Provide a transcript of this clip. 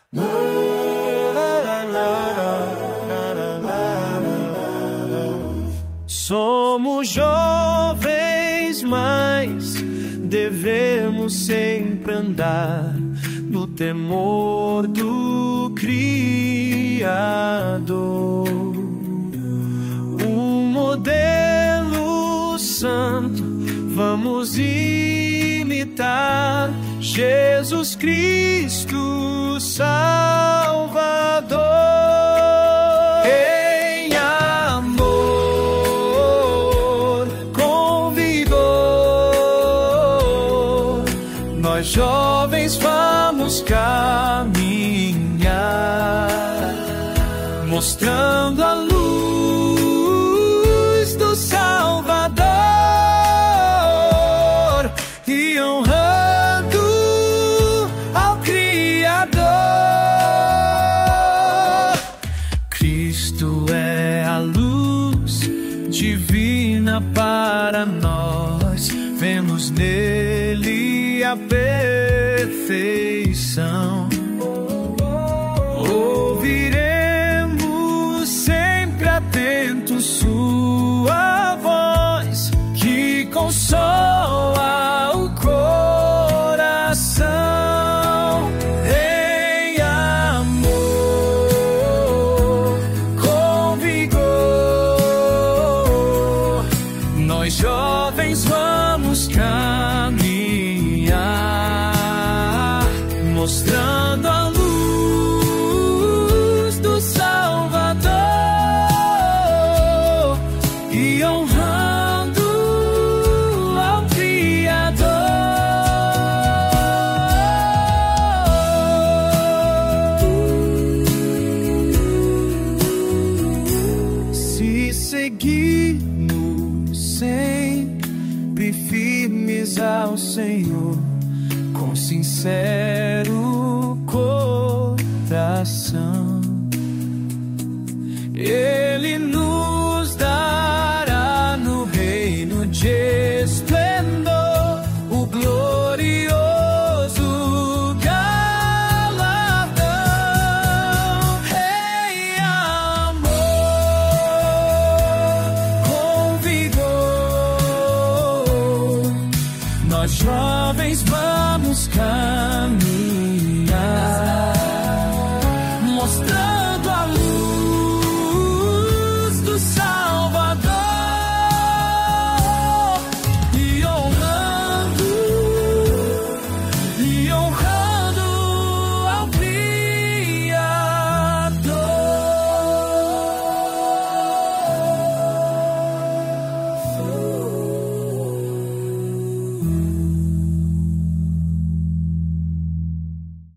Somos jovens, mas devemos sempre andar no temor do Criador. Um modelo santo vamos imitar, Jesus Cristo Salvador. Em amor, com vigor, nós jovens vamos caminhar, mostrando a luz do Salvador e honrando ao Criador. Cristo é a luz divina para nós, vemos nele a perfeição. Ouviremos sempre atentos sua voz, que consola o coração. Em amor, com vigor, nós jovens vamos caminhar, mostrando a luz do Salvador e honrando ao Criador. Se seguirmos sempre firmes ao Senhor, com sincero coração,